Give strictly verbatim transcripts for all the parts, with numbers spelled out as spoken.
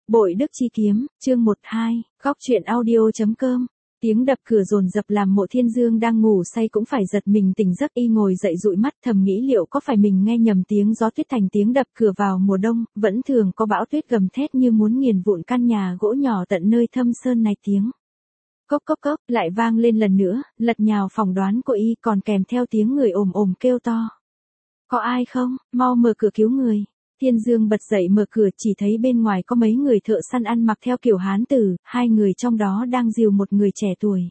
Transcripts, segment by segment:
Bội Đức Chi Kiếm, chương một hai, góc truyện audio.com. Tiếng đập cửa dồn dập làm Mộ Thiên Dương đang ngủ say cũng phải giật mình tỉnh giấc, y ngồi dậy dụi mắt thầm nghĩ liệu có phải mình nghe nhầm tiếng gió tuyết thành tiếng đập cửa vào mùa đông, vẫn thường có bão tuyết gầm thét như muốn nghiền vụn căn nhà gỗ nhỏ tận nơi thâm sơn này. Tiếng cốc cốc cốc lại vang lên lần nữa, lật nhào phỏng đoán của y còn kèm theo tiếng người ồm ồm kêu to. Có ai không, mau mở cửa cứu người. Thiên Dương bật dậy mở cửa, chỉ thấy bên ngoài có mấy người thợ săn ăn mặc theo kiểu Hán tử, hai người trong đó đang dìu một người trẻ tuổi.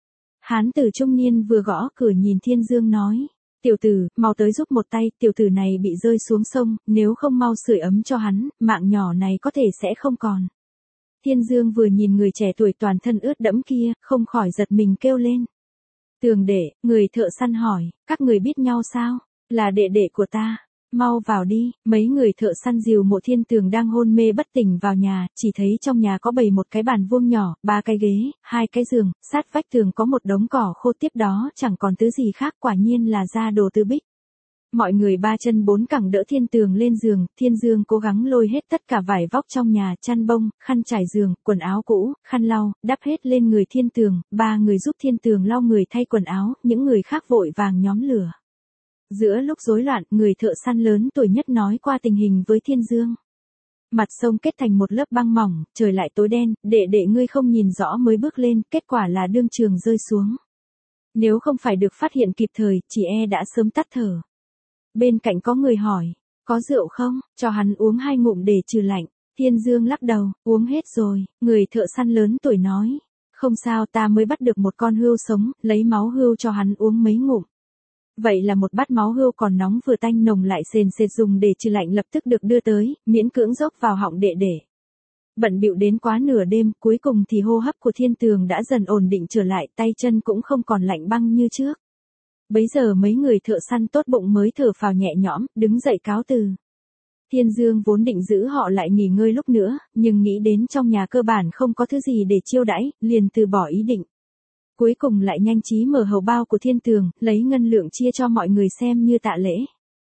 Hán tử trung niên vừa gõ cửa nhìn Thiên Dương nói, tiểu tử, mau tới giúp một tay, tiểu tử này bị rơi xuống sông, nếu không mau sưởi ấm cho hắn, mạng nhỏ này có thể sẽ không còn. Thiên Dương vừa nhìn người trẻ tuổi toàn thân ướt đẫm kia, không khỏi giật mình kêu lên. Tường đệ, người thợ săn hỏi, các người biết nhau sao? Là đệ đệ của ta. Mau vào đi. Mấy người thợ săn dìu Mộ Thiên Tường đang hôn mê bất tỉnh vào nhà, chỉ thấy trong nhà có bày một cái bàn vuông nhỏ, ba cái ghế, hai cái giường, sát vách tường có một đống cỏ khô, tiếp đó chẳng còn thứ gì khác, quả nhiên là gia đồ Từ Bích. Mọi người ba chân bốn cẳng đỡ Thiên Tường lên giường, Thiên Dương cố gắng lôi hết tất cả vải vóc trong nhà, chăn bông, khăn trải giường, quần áo cũ, khăn lau, đắp hết lên người Thiên Tường, ba người giúp Thiên Tường lau người thay quần áo, những người khác vội vàng nhóm lửa. Giữa lúc rối loạn, người thợ săn lớn tuổi nhất nói qua tình hình với Thiên Dương. Mặt sông kết thành một lớp băng mỏng, trời lại tối đen, đệ đệ ngươi không nhìn rõ mới bước lên, kết quả là đương trường rơi xuống. Nếu không phải được phát hiện kịp thời, chỉ e đã sớm tắt thở. Bên cạnh có người hỏi, có rượu không, cho hắn uống hai ngụm để trừ lạnh. Thiên Dương lắc đầu, uống hết rồi. Người thợ săn lớn tuổi nói, không sao, ta mới bắt được một con hươu sống, lấy máu hươu cho hắn uống mấy ngụm. Vậy là một bát máu hươu còn nóng vừa tanh nồng lại sền sệt dùng để trừ lạnh lập tức được đưa tới, miễn cưỡng dốc vào họng đệ đệ. Bận bịu đến quá nửa đêm, cuối cùng thì hô hấp của Thiên Tường đã dần ổn định trở lại, tay chân cũng không còn lạnh băng như trước. Bấy giờ mấy người thợ săn tốt bụng mới thở phào nhẹ nhõm, đứng dậy cáo từ. Thiên Dương vốn định giữ họ lại nghỉ ngơi lúc nữa, nhưng nghĩ đến trong nhà cơ bản không có thứ gì để chiêu đãi, liền từ bỏ ý định. Cuối cùng lại nhanh trí mở hầu bao của Thiên Tường, lấy ngân lượng chia cho mọi người xem như tạ lễ.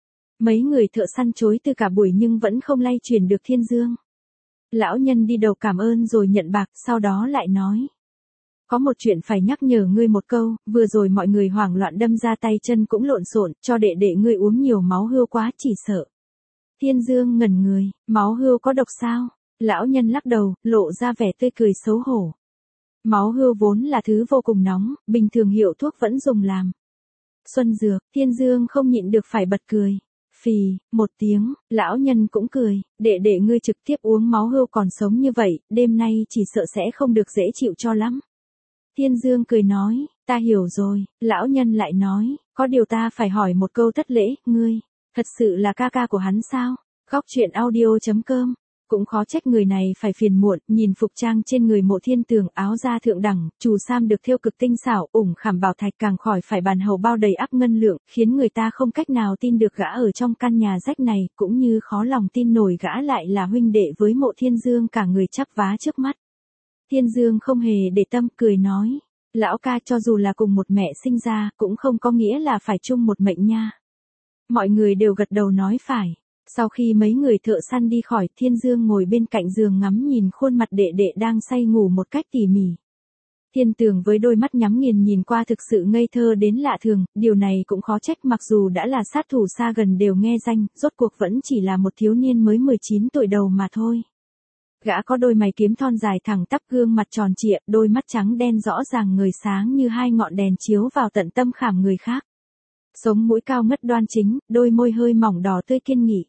Mấy người thợ săn chối từ cả buổi nhưng vẫn không lay chuyển được Thiên Dương. Lão nhân đi đầu cảm ơn rồi nhận bạc, sau đó lại nói. Có một chuyện phải nhắc nhở ngươi một câu, vừa rồi mọi người hoảng loạn đâm ra tay chân cũng lộn xộn, cho đệ đệ ngươi uống nhiều máu hươu quá chỉ sợ. Thiên Dương ngẩn người, máu hươu có độc sao? Lão nhân lắc đầu, lộ ra vẻ tươi cười xấu hổ. Máu hươu vốn là thứ vô cùng nóng, bình thường hiệu thuốc vẫn dùng làm xuân dược. Thiên Dương không nhịn được phải bật cười. Phì, một tiếng, lão nhân cũng cười, đệ đệ ngươi trực tiếp uống máu hươu còn sống như vậy, đêm nay chỉ sợ sẽ không được dễ chịu cho lắm. Thiên Dương cười nói, ta hiểu rồi. Lão nhân lại nói, có điều ta phải hỏi một câu thất lễ, ngươi, thật sự là ca ca của hắn sao? Góc truyện audio.com. Cũng khó trách người này phải phiền muộn, nhìn phục trang trên người Mộ Thiên Tường, áo da thượng đẳng, chù sam được thêu cực tinh xảo, ủng khảm bảo thạch càng khỏi phải bàn hầu bao đầy ắp ngân lượng, khiến người ta không cách nào tin được gã ở trong căn nhà rách này, cũng như khó lòng tin nổi gã lại là huynh đệ với Mộ Thiên Dương cả người chắp vá trước mắt. Thiên Dương không hề để tâm, cười nói, lão ca cho dù là cùng một mẹ sinh ra, cũng không có nghĩa là phải chung một mệnh nha. Mọi người đều gật đầu nói phải. Sau khi mấy người thợ săn đi khỏi, Thiên Dương ngồi bên cạnh giường ngắm nhìn khuôn mặt đệ đệ đang say ngủ một cách tỉ mỉ. Thiên Tường với đôi mắt nhắm nghiền nhìn qua thực sự ngây thơ đến lạ thường, điều này cũng khó trách, mặc dù đã là sát thủ xa gần đều nghe danh, rốt cuộc vẫn chỉ là một thiếu niên mới mười chín tuổi đầu mà thôi. Gã có đôi mày kiếm thon dài thẳng tắp, gương mặt tròn trịa, đôi mắt trắng đen rõ ràng ngời sáng như hai ngọn đèn chiếu vào tận tâm khảm người khác. Sống mũi cao ngất đoan chính, đôi môi hơi mỏng đỏ tươi kiên nghị.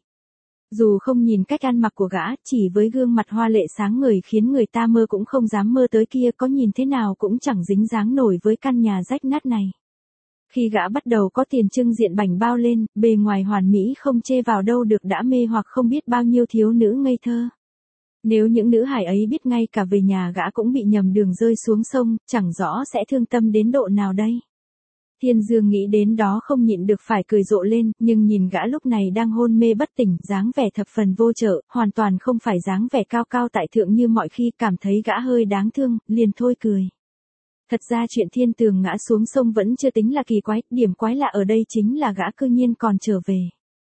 Dù không nhìn cách ăn mặc của gã, chỉ với gương mặt hoa lệ sáng ngời khiến người ta mơ cũng không dám mơ tới, kia có nhìn thế nào cũng chẳng dính dáng nổi với căn nhà rách nát này. Khi gã bắt đầu có tiền trưng diện bảnh bao lên, bề ngoài hoàn mỹ không chê vào đâu được đã mê hoặc không biết bao nhiêu thiếu nữ ngây thơ. Nếu những nữ hài ấy biết ngay cả về nhà gã cũng bị nhầm đường rơi xuống sông, chẳng rõ sẽ thương tâm đến độ nào đây. Thiên Dương nghĩ đến đó không nhịn được phải cười rộ lên, nhưng nhìn gã lúc này đang hôn mê bất tỉnh, dáng vẻ thập phần vô trợ, hoàn toàn không phải dáng vẻ cao cao tại thượng như mọi khi, cảm thấy gã hơi đáng thương, liền thôi cười. Thật ra chuyện Thiên Tường ngã xuống sông vẫn chưa tính là kỳ quái, điểm quái lạ ở đây chính là gã cư nhiên còn trở về.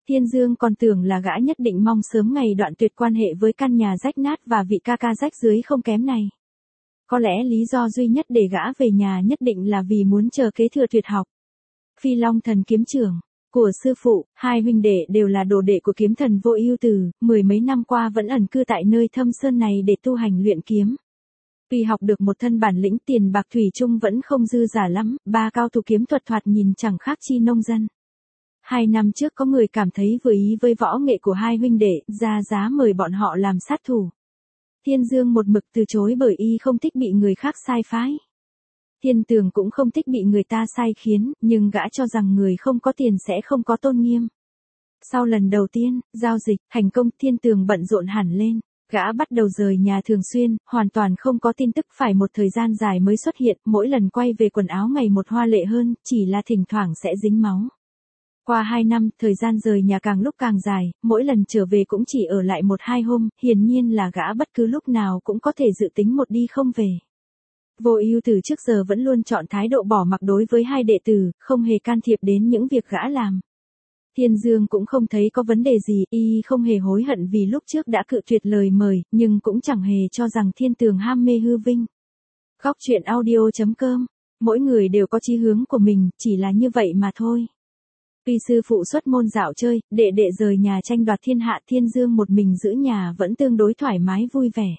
Thiên Dương còn tưởng là gã nhất định mong sớm ngày đoạn tuyệt quan hệ với căn nhà rách nát và vị ca ca rách rưới không kém này. Có lẽ lý do duy nhất để gã về nhà nhất định là vì muốn chờ kế thừa tuyệt học. Phi Long Thần kiếm trưởng của sư phụ, hai huynh đệ đều là đồ đệ của kiếm thần Vô Ưu Tử, mười mấy năm qua vẫn ẩn cư tại nơi thâm sơn này để tu hành luyện kiếm. Vì học được một thân bản lĩnh tiền bạc thủy chung vẫn không dư giả lắm, ba cao thủ kiếm thuật thoạt nhìn chẳng khác chi nông dân. Hai năm trước có người cảm thấy vừa ý với võ nghệ của hai huynh đệ, ra giá mời bọn họ làm sát thủ. Thiên Dương một mực từ chối bởi y không thích bị người khác sai phái. Thiên Tường cũng không thích bị người ta sai khiến, nhưng gã cho rằng người không có tiền sẽ không có tôn nghiêm. Sau lần đầu tiên, giao dịch, thành công, Thiên Tường bận rộn hẳn lên. Gã bắt đầu rời nhà thường xuyên, hoàn toàn không có tin tức, phải một thời gian dài mới xuất hiện, mỗi lần quay về quần áo ngày một hoa lệ hơn, chỉ là thỉnh thoảng sẽ dính máu. Qua hai năm, thời gian rời nhà càng lúc càng dài, mỗi lần trở về cũng chỉ ở lại một hai hôm, hiển nhiên là gã bất cứ lúc nào cũng có thể dự tính một đi không về. Vô Ưu Tử trước giờ vẫn luôn chọn thái độ bỏ mặc đối với hai đệ tử, không hề can thiệp đến những việc gã làm. Thiên Dương cũng không thấy có vấn đề gì, y không hề hối hận vì lúc trước đã cự tuyệt lời mời, nhưng cũng chẳng hề cho rằng Thiên Tường ham mê hư vinh. Góc truyện audio chấm com, mỗi người đều có chí hướng của mình, chỉ là như vậy mà thôi. Tuy sư phụ xuất môn dạo chơi, đệ đệ rời nhà tranh đoạt thiên hạ, Thiên Dương một mình giữ nhà vẫn tương đối thoải mái vui vẻ.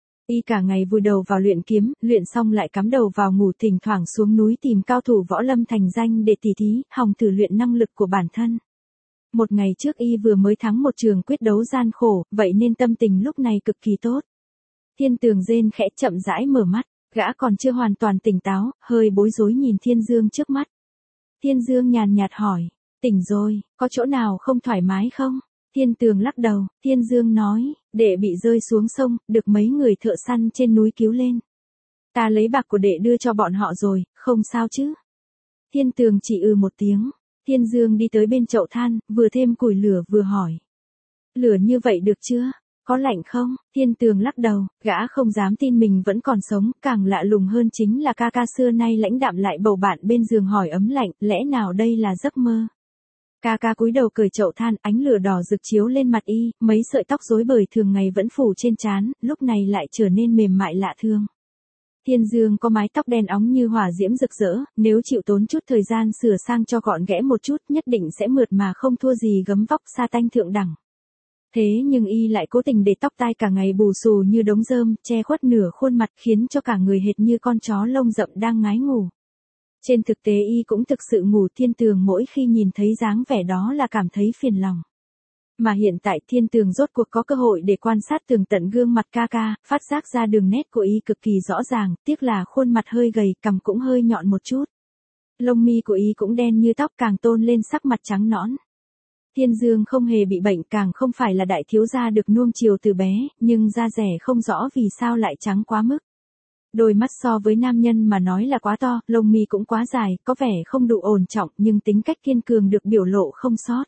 Y cả ngày vùi đầu vào luyện kiếm, luyện xong lại cắm đầu vào ngủ, thỉnh thoảng xuống núi tìm cao thủ võ lâm thành danh để tỉ thí, hòng thử luyện năng lực của bản thân. Một ngày trước y vừa mới thắng một trường quyết đấu gian khổ, vậy nên tâm tình lúc này cực kỳ tốt. Thiên Tường rên khẽ chậm rãi mở mắt, gã còn chưa hoàn toàn tỉnh táo, hơi bối rối nhìn Thiên Dương trước mắt. Thiên Dương nhàn nhạt hỏi, tỉnh rồi, có chỗ nào không thoải mái không? Thiên Tường lắc đầu, Thiên Dương nói, đệ bị rơi xuống sông, được mấy người thợ săn trên núi cứu lên. Ta lấy bạc của đệ đưa cho bọn họ rồi, không sao chứ? Thiên Tường chỉ ừ một tiếng. Thiên Dương đi tới bên chậu than, vừa thêm củi lửa vừa hỏi. Lửa như vậy được chưa? Có lạnh không? Thiên Tường lắc đầu, gã không dám tin mình vẫn còn sống, càng lạ lùng hơn chính là ca ca xưa nay lãnh đạm lại bầu bạn bên giường hỏi ấm lạnh, lẽ nào đây là giấc mơ? Ca ca cúi đầu cởi chậu than, ánh lửa đỏ rực chiếu lên mặt y, mấy sợi tóc rối bời thường ngày vẫn phủ trên trán, lúc này lại trở nên mềm mại lạ thường. Thiên Dương có mái tóc đen óng như hỏa diễm rực rỡ, nếu chịu tốn chút thời gian sửa sang cho gọn ghẽ một chút nhất định sẽ mượt mà không thua gì gấm vóc sa tanh thượng đẳng. Thế nhưng y lại cố tình để tóc tai cả ngày bù xù như đống rơm, che khuất nửa khuôn mặt khiến cho cả người hệt như con chó lông rậm đang ngái ngủ. Trên thực tế y cũng thực sự ngủ. Thiên Tường mỗi khi nhìn thấy dáng vẻ đó là cảm thấy phiền lòng. Mà hiện tại Thiên Tường rốt cuộc có cơ hội để quan sát tường tận gương mặt ca ca, phát giác ra đường nét của y cực kỳ rõ ràng, tiếc là khuôn mặt hơi gầy, cằm cũng hơi nhọn một chút. Lông mi của y cũng đen như tóc, càng tôn lên sắc mặt trắng nõn. Thiên Dương không hề bị bệnh, càng không phải là đại thiếu gia được nuông chiều từ bé, nhưng da rẻ không rõ vì sao lại trắng quá mức. Đôi mắt so với nam nhân mà nói là quá to, lông mi cũng quá dài, có vẻ không đủ ổn trọng, nhưng tính cách kiên cường được biểu lộ không sót.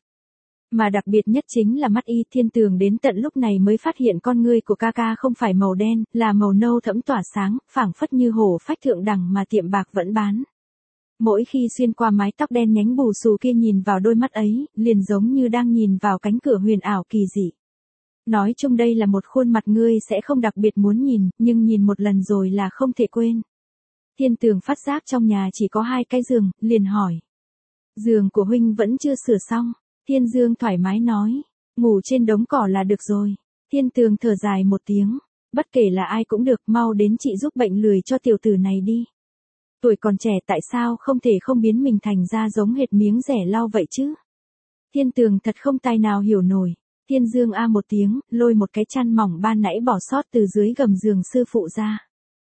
Mà đặc biệt nhất chính là mắt y. Thiên Tường đến tận lúc này mới phát hiện con ngươi của ca ca không phải màu đen, là màu nâu thẫm tỏa sáng, phảng phất như hổ phách thượng đẳng mà tiệm bạc vẫn bán. Mỗi khi xuyên qua mái tóc đen nhánh bù xù kia nhìn vào đôi mắt ấy, liền giống như đang nhìn vào cánh cửa huyền ảo kỳ dị. Nói chung đây là một khuôn mặt ngươi sẽ không đặc biệt muốn nhìn, nhưng nhìn một lần rồi là không thể quên. Thiên Tường phát giác trong nhà chỉ có hai cái giường, liền hỏi. Giường của huynh vẫn chưa sửa xong. Thiên Dương thoải mái nói, ngủ trên đống cỏ là được rồi. Thiên Tường thở dài một tiếng, bất kể là ai cũng được, mau đến chị giúp bệnh lười cho tiểu tử này đi. Tuổi còn trẻ tại sao không thể không biến mình thành ra giống hệt miếng rẻ lau vậy chứ? Thiên Tường thật không tài nào hiểu nổi. Thiên Dương a một tiếng, lôi một cái chăn mỏng ban nãy bỏ sót từ dưới gầm giường sư phụ ra.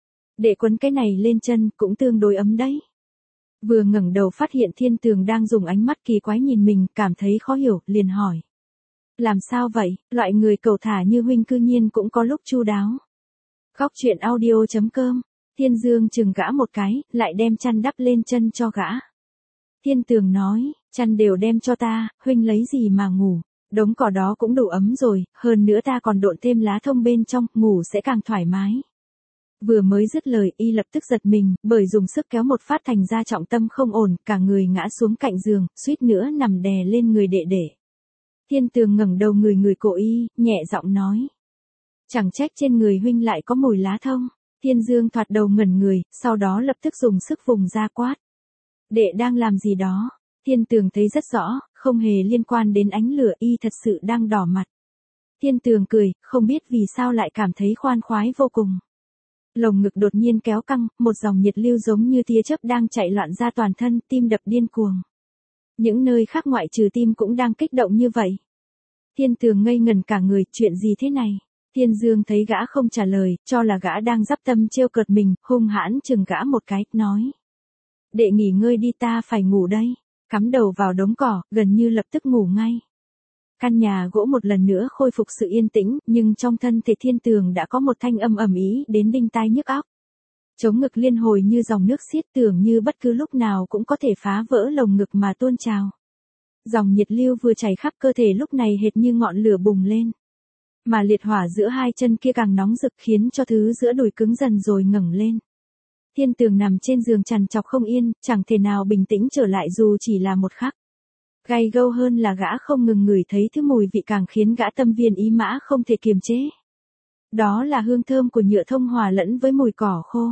Để quấn cái này lên chân cũng tương đối ấm đấy. Vừa ngẩng đầu phát hiện Thiên Tường đang dùng ánh mắt kỳ quái nhìn mình, cảm thấy khó hiểu, liền hỏi. Làm sao vậy, loại người cầu thả như huynh cư nhiên cũng có lúc chu đáo. Góc truyện audio chấm com, Thiên Dương chừng gã một cái, lại đem chăn đắp lên chân cho gã. Thiên Tường nói, chăn đều đem cho ta, huynh lấy gì mà ngủ, đống cỏ đó cũng đủ ấm rồi, hơn nữa ta còn độn thêm lá thông bên trong, ngủ sẽ càng thoải mái. Vừa mới dứt lời y lập tức giật mình, bởi dùng sức kéo một phát thành ra trọng tâm không ổn, cả người ngã xuống cạnh giường, suýt nữa nằm đè lên người đệ đệ. Thiên Tường ngẩng đầu ngửi ngửi cổ y, nhẹ giọng nói. Chẳng trách trên người huynh lại có mùi lá thông. Thiên Dương thoạt đầu ngẩn người, sau đó lập tức dùng sức vùng ra quát. Đệ đang làm gì đó? Thiên Tường thấy rất rõ, không hề liên quan đến ánh lửa, y thật sự đang đỏ mặt. Thiên Tường cười, không biết vì sao lại cảm thấy khoan khoái vô cùng. Lồng ngực đột nhiên kéo căng, một dòng nhiệt lưu giống như tia chớp đang chạy loạn ra toàn thân, tim đập điên cuồng. Những nơi khác ngoại trừ tim cũng đang kích động như vậy. Thiên Tường ngây ngẩn cả người, chuyện gì thế này? Thiên Dương thấy gã không trả lời, cho là gã đang dắp tâm trêu cợt mình, hung hãn chừng gã một cái, nói. Đệ nghỉ ngơi đi, ta phải ngủ đây. Cắm đầu vào đống cỏ, gần như lập tức ngủ ngay. Căn nhà gỗ một lần nữa khôi phục sự yên tĩnh, nhưng trong thân thể Thiên Tường đã có một thanh âm ầm ĩ đến đinh tai nhức óc. Chống ngực liên hồi như dòng nước xiết, tưởng như bất cứ lúc nào cũng có thể phá vỡ lồng ngực mà tuôn trào. Dòng nhiệt lưu vừa chảy khắp cơ thể lúc này hệt như ngọn lửa bùng lên. Mà liệt hỏa giữa hai chân kia càng nóng rực khiến cho thứ giữa đùi cứng dần rồi ngẩng lên. Thiên Tường nằm trên giường trằn trọc không yên, chẳng thể nào bình tĩnh trở lại dù chỉ là một khắc. Gay gâu hơn là gã không ngừng ngửi thấy thứ mùi vị càng khiến gã tâm viên ý mã không thể kiềm chế. Đó là hương thơm của nhựa thông hòa lẫn với mùi cỏ khô.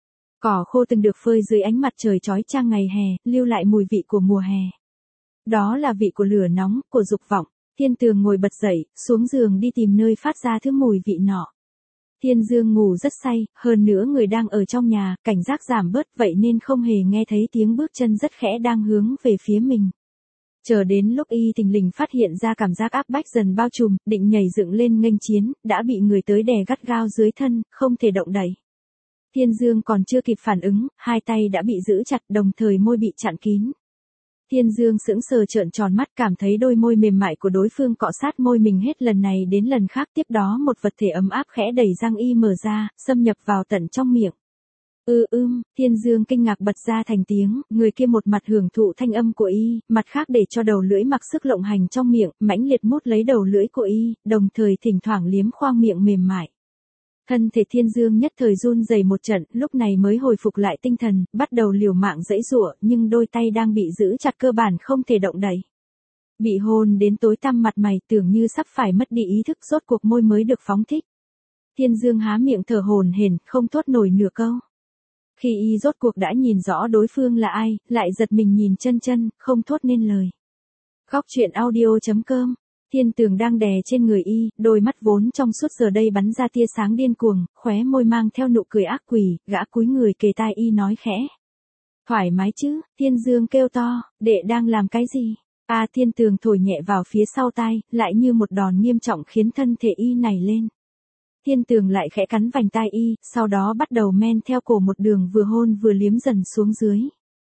Cỏ khô từng được phơi dưới ánh mặt trời chói chang ngày hè, lưu lại mùi vị của mùa hè. Đó là vị của lửa nóng, của dục vọng. Thiên Tường ngồi bật dậy, xuống giường đi tìm nơi phát ra thứ mùi vị nọ. Thiên Dương ngủ rất say, hơn nữa người đang ở trong nhà, cảnh giác giảm bớt vậy nên không hề nghe thấy tiếng bước chân rất khẽ đang hướng về phía mình. Chờ đến lúc y thình lình phát hiện ra cảm giác áp bách dần bao trùm, định nhảy dựng lên nghênh chiến, đã bị người tới đè gắt gao dưới thân, không thể động đậy. Thiên Dương còn chưa kịp phản ứng, hai tay đã bị giữ chặt, đồng thời môi bị chặn kín. Thiên Dương sững sờ trợn tròn mắt, cảm thấy đôi môi mềm mại của đối phương cọ sát môi mình hết lần này đến lần khác, tiếp đó một vật thể ấm áp khẽ đẩy răng y mở ra, xâm nhập vào tận trong miệng. Ư ừ, ưm, Thiên Dương kinh ngạc bật ra thành tiếng, người kia một mặt hưởng thụ thanh âm của y, mặt khác để cho đầu lưỡi mặc sức lộng hành trong miệng, mãnh liệt mút lấy đầu lưỡi của y, đồng thời thỉnh thoảng liếm khoang miệng mềm mại. Thân thể Thiên Dương nhất thời run rẩy một trận, lúc này mới hồi phục lại tinh thần, bắt đầu liều mạng giãy giụa, nhưng đôi tay đang bị giữ chặt cơ bản không thể động đậy. Bị hôn đến tối tăm mặt mày, tưởng như sắp phải mất đi ý thức, rốt cuộc môi mới được phóng thích. Thiên Dương há miệng thở hổn hển, không thốt nổi nửa câu. Khi y rốt cuộc đã nhìn rõ đối phương là ai, lại giật mình nhìn chân chân, không thốt nên lời. Góc truyện audio chấm com. Thiên Tường đang đè trên người y, đôi mắt vốn trong suốt giờ đây bắn ra tia sáng điên cuồng, khóe môi mang theo nụ cười ác quỷ, gã cúi người kề tai y nói khẽ. Thoải mái chứ? Thiên Dương kêu to, đệ đang làm cái gì? À, Thiên Tường thổi nhẹ vào phía sau tai, lại như một đòn nghiêm trọng khiến thân thể y nảy lên. Thiên Tường lại khẽ cắn vành tai y, sau đó bắt đầu men theo cổ một đường vừa hôn vừa liếm dần xuống dưới.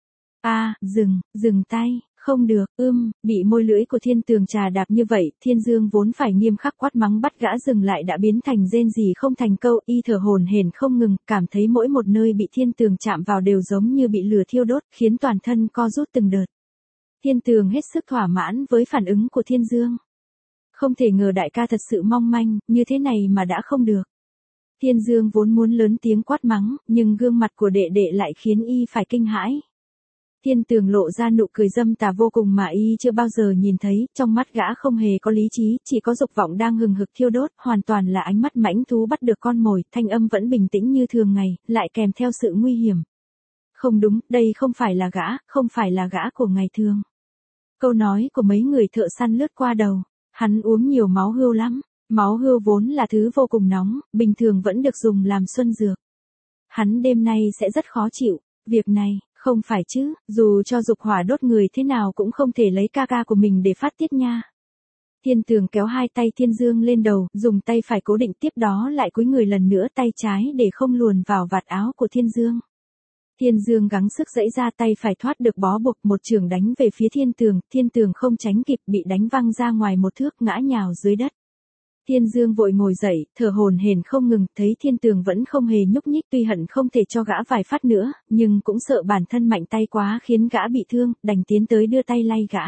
À, dừng, dừng tay. Không được, ưm, bị môi lưỡi của Thiên Tường trà đạp như vậy, Thiên Dương vốn phải nghiêm khắc quát mắng bắt gã dừng lại đã biến thành rên rỉ không thành câu, y thở hổn hển không ngừng, cảm thấy mỗi một nơi bị Thiên Tường chạm vào đều giống như bị lửa thiêu đốt, khiến toàn thân co rút từng đợt. Thiên Tường hết sức thỏa mãn với phản ứng của Thiên Dương. Không thể ngờ đại ca thật sự mong manh, như thế này mà đã không được. Thiên Dương vốn muốn lớn tiếng quát mắng, nhưng gương mặt của đệ đệ lại khiến y phải kinh hãi. Thiên Tường lộ ra nụ cười dâm tà vô cùng mà y chưa bao giờ nhìn thấy, trong mắt gã không hề có lý trí, chỉ có dục vọng đang hừng hực thiêu đốt, hoàn toàn là ánh mắt mãnh thú bắt được con mồi, thanh âm vẫn bình tĩnh như thường ngày, lại kèm theo sự nguy hiểm. Không đúng, đây không phải là gã, không phải là gã của ngày thường. Câu nói của mấy người thợ săn lướt qua đầu, hắn uống nhiều máu hươu lắm, máu hươu vốn là thứ vô cùng nóng, bình thường vẫn được dùng làm xuân dược. Hắn đêm nay sẽ rất khó chịu, việc này. Không phải chứ, dù cho dục hỏa đốt người thế nào cũng không thể lấy ca ca của mình để phát tiết nha. Thiên Tường kéo hai tay Thiên Dương lên đầu, dùng tay phải cố định, tiếp đó lại cúi người lần nữa tay trái để không luồn vào vạt áo của Thiên Dương. Thiên Dương gắng sức giãy ra, tay phải thoát được bó buộc, một chưởng đánh về phía Thiên Tường, Thiên Tường không tránh kịp, bị đánh văng ra ngoài một thước, ngã nhào dưới đất. Thiên Dương vội ngồi dậy, thở hổn hển không ngừng, thấy Thiên Tường vẫn không hề nhúc nhích, tuy hận không thể cho gã vài phát nữa, nhưng cũng sợ bản thân mạnh tay quá khiến gã bị thương, đành tiến tới đưa tay lay gã.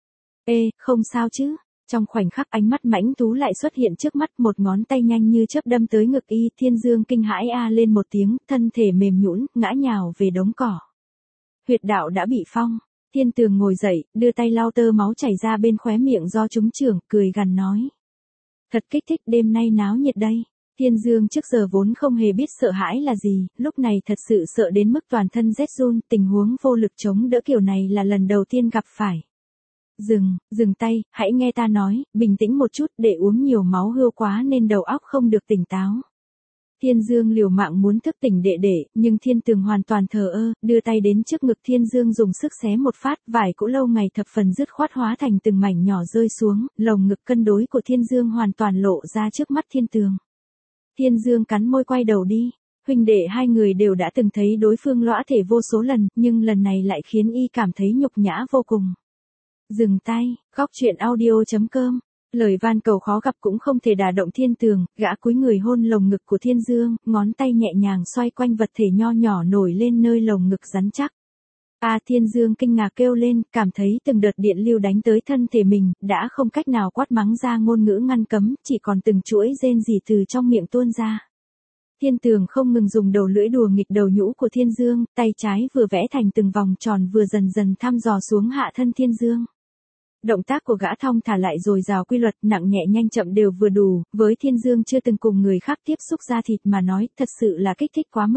Ê, không sao chứ? Trong khoảnh khắc ánh mắt mãnh thú lại xuất hiện trước mắt, một ngón tay nhanh như chớp đâm tới ngực y, Thiên Dương kinh hãi a lên một tiếng, thân thể mềm nhũn, ngã nhào về đống cỏ. Huyệt đạo đã bị phong. Thiên Tường ngồi dậy, đưa tay lau tơ máu chảy ra bên khóe miệng do trúng chưởng, cười gằn nói. Thật kích thích, đêm nay náo nhiệt đây. Thiên Dương trước giờ vốn không hề biết sợ hãi là gì, lúc này thật sự sợ đến mức toàn thân rét run, tình huống vô lực chống đỡ kiểu này là lần đầu tiên gặp phải. Dừng, dừng tay, hãy nghe ta nói, bình tĩnh một chút, để uống nhiều máu hươu quá nên đầu óc không được tỉnh táo. Thiên Dương liều mạng muốn thức tỉnh đệ đệ, nhưng Thiên Tường hoàn toàn thờ ơ, đưa tay đến trước ngực Thiên Dương dùng sức xé một phát, vải cũ lâu ngày thập phần dứt khoát hóa thành từng mảnh nhỏ rơi xuống, lồng ngực cân đối của Thiên Dương hoàn toàn lộ ra trước mắt Thiên Tường. Thiên Dương cắn môi quay đầu đi, huynh đệ hai người đều đã từng thấy đối phương lõa thể vô số lần, nhưng lần này lại khiến y cảm thấy nhục nhã vô cùng. Dừng tay, góc truyện audio chấm com. Lời van cầu khó gặp cũng không thể đả động Thiên Tường, gã cúi người hôn lồng ngực của Thiên Dương, ngón tay nhẹ nhàng xoay quanh vật thể nho nhỏ nổi lên nơi lồng ngực rắn chắc. A à, Thiên Dương kinh ngạc kêu lên, cảm thấy từng đợt điện lưu đánh tới thân thể mình, đã không cách nào quát mắng ra ngôn ngữ ngăn cấm, chỉ còn từng chuỗi rên rỉ từ trong miệng tuôn ra. Thiên Tường không ngừng dùng đầu lưỡi đùa nghịch đầu nhũ của Thiên Dương, tay trái vừa vẽ thành từng vòng tròn vừa dần dần thăm dò xuống hạ thân Thiên Dương. Động tác của gã thong thả lại rồi rào quy luật, nặng nhẹ nhanh chậm đều vừa đủ, với Thiên Dương chưa từng cùng người khác tiếp xúc da thịt mà nói, thật sự là kích thích quá mức.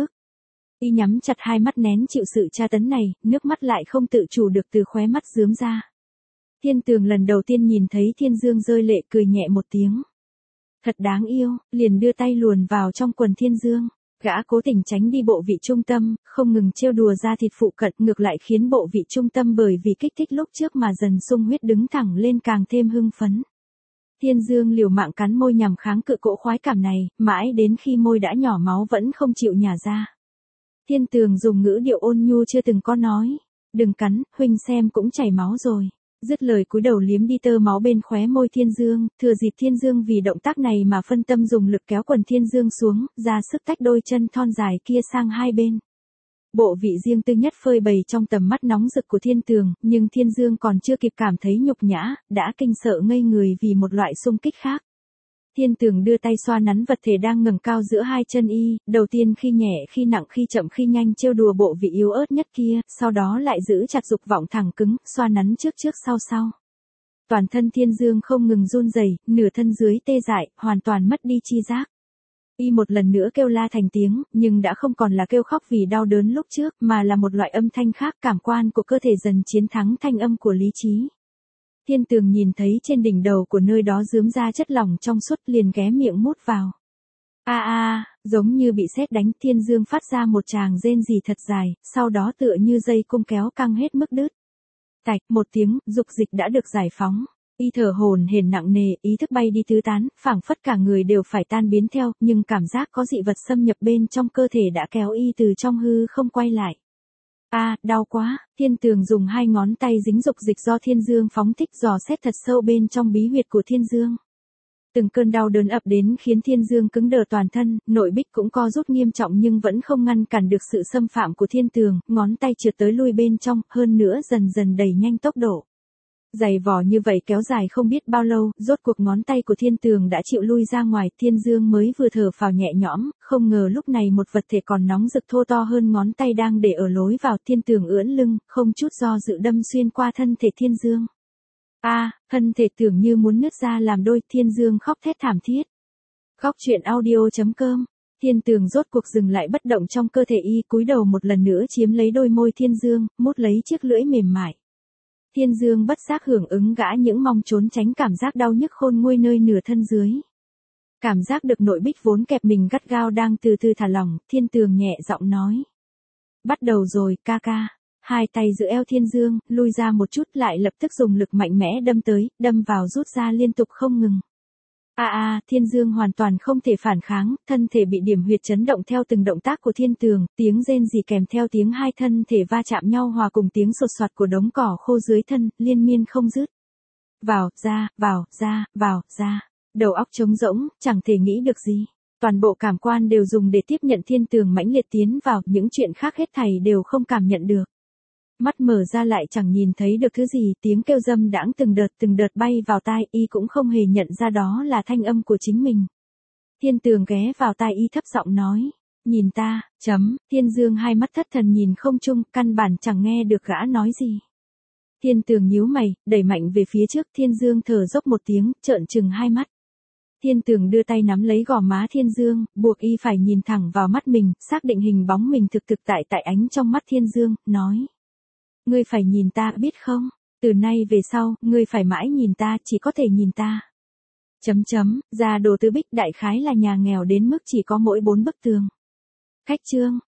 Y nhắm chặt hai mắt nén chịu sự tra tấn này, nước mắt lại không tự chủ được từ khóe mắt rướm ra. Thiên Tường lần đầu tiên nhìn thấy Thiên Dương rơi lệ cười nhẹ một tiếng. Thật đáng yêu, liền đưa tay luồn vào trong quần Thiên Dương. Gã cố tình tránh đi bộ vị trung tâm, không ngừng trêu đùa da thịt phụ cận, ngược lại khiến bộ vị trung tâm bởi vì kích thích lúc trước mà dần sung huyết đứng thẳng lên càng thêm hưng phấn. Thiên Dương liều mạng cắn môi nhằm kháng cự cỗ khoái cảm này, mãi đến khi môi đã nhỏ máu vẫn không chịu nhả ra. Thiên Tường dùng ngữ điệu ôn nhu chưa từng có nói, đừng cắn, huynh xem cũng chảy máu rồi. Dứt lời cúi đầu liếm đi tơ máu bên khóe môi Thiên Dương, thừa dịp Thiên Dương vì động tác này mà phân tâm dùng lực kéo quần Thiên Dương xuống, ra sức tách đôi chân thon dài kia sang hai bên. Bộ vị riêng tư nhất phơi bày trong tầm mắt nóng rực của Thiên Tường, nhưng Thiên Dương còn chưa kịp cảm thấy nhục nhã, đã kinh sợ ngây người vì một loại xung kích khác. Thiên Tường đưa tay xoa nắn vật thể đang ngẩng cao giữa hai chân y, đầu tiên khi nhẹ khi nặng khi chậm khi nhanh trêu đùa bộ vị yếu ớt nhất kia, sau đó lại giữ chặt dục vọng thẳng cứng, xoa nắn trước trước sau sau. Toàn thân Thiên Dương không ngừng run rẩy, nửa thân dưới tê dại, hoàn toàn mất đi chi giác. Y một lần nữa kêu la thành tiếng, nhưng đã không còn là kêu khóc vì đau đớn lúc trước, mà là một loại âm thanh khác, cảm quan của cơ thể dần chiến thắng thanh âm của lý trí. Thiên Tường nhìn thấy trên đỉnh đầu của nơi đó rướm ra chất lỏng trong suốt liền ghé miệng mút vào. A a, giống như bị sét đánh, Thiên Dương phát ra một tràng rên rỉ thật dài, sau đó tựa như dây cung kéo căng hết mức đứt. Tạch, một tiếng, dục dịch đã được giải phóng. Y thở hổn hển nặng nề, ý thức bay đi tứ tán, phảng phất cả người đều phải tan biến theo, nhưng cảm giác có dị vật xâm nhập bên trong cơ thể đã kéo y từ trong hư không quay lại. A, à, đau quá, Thiên Tường dùng hai ngón tay dính dục dịch do Thiên Dương phóng thích dò xét thật sâu bên trong bí huyệt của Thiên Dương. Từng cơn đau đớn ập đến khiến Thiên Dương cứng đờ toàn thân, nội bích cũng co rút nghiêm trọng nhưng vẫn không ngăn cản được sự xâm phạm của Thiên Tường, ngón tay trượt tới lui bên trong, hơn nữa dần dần đẩy nhanh tốc độ. Giày vò như vậy kéo dài không biết bao lâu, rốt cuộc ngón tay của Thiên Tường đã chịu lui ra ngoài, Thiên Dương mới vừa thở phào nhẹ nhõm, không ngờ lúc này một vật thể còn nóng rực thô to hơn ngón tay đang để ở lối vào, Thiên Tường ưỡn lưng, không chút do dự đâm xuyên qua thân thể Thiên Dương. A, à, thân thể tưởng như muốn nứt ra làm đôi, Thiên Dương khóc thét thảm thiết. Góc truyện audio chấm com. Thiên Tường rốt cuộc dừng lại bất động trong cơ thể y, cúi đầu một lần nữa chiếm lấy đôi môi Thiên Dương, mút lấy chiếc lưỡi mềm mại. Thiên Dương bất giác hưởng ứng gã những mong trốn tránh cảm giác đau nhức khôn nguôi nơi nửa thân dưới. Cảm giác được nội bích vốn kẹp mình gắt gao đang từ từ thả lỏng, Thiên Tường nhẹ giọng nói. Bắt đầu rồi, ca ca. Hai tay giữ eo Thiên Dương, lui ra một chút lại lập tức dùng lực mạnh mẽ đâm tới, đâm vào rút ra liên tục không ngừng. A à, a, à, Thiên Dương hoàn toàn không thể phản kháng, thân thể bị điểm huyệt chấn động theo từng động tác của Thiên Tường, tiếng rên rỉ kèm theo tiếng hai thân thể va chạm nhau hòa cùng tiếng sột soạt của đống cỏ khô dưới thân, liên miên không dứt. Vào, ra, vào, ra, vào, ra. Đầu óc trống rỗng, chẳng thể nghĩ được gì. Toàn bộ cảm quan đều dùng để tiếp nhận Thiên Tường mãnh liệt tiến vào, những chuyện khác hết thảy đều không cảm nhận được. Mắt mở ra lại chẳng nhìn thấy được thứ gì, tiếng kêu dâm đãng từng đợt từng đợt bay vào tai, y cũng không hề nhận ra đó là thanh âm của chính mình. Thiên Tường ghé vào tai y thấp giọng nói, nhìn ta, chấm, Thiên Dương hai mắt thất thần nhìn không chung, căn bản chẳng nghe được gã nói gì. Thiên Tường nhíu mày, đẩy mạnh về phía trước, Thiên Dương thở dốc một tiếng, trợn trừng hai mắt. Thiên Tường đưa tay nắm lấy gò má Thiên Dương, buộc y phải nhìn thẳng vào mắt mình, xác định hình bóng mình thực thực tại tại ánh trong mắt Thiên Dương, nói. Ngươi phải nhìn ta, biết không? Từ nay về sau, ngươi phải mãi nhìn ta, chỉ có thể nhìn ta. Chấm chấm, gia đồ Tứ Bích đại khái là nhà nghèo đến mức chỉ có mỗi bốn bức tường. Khách trương.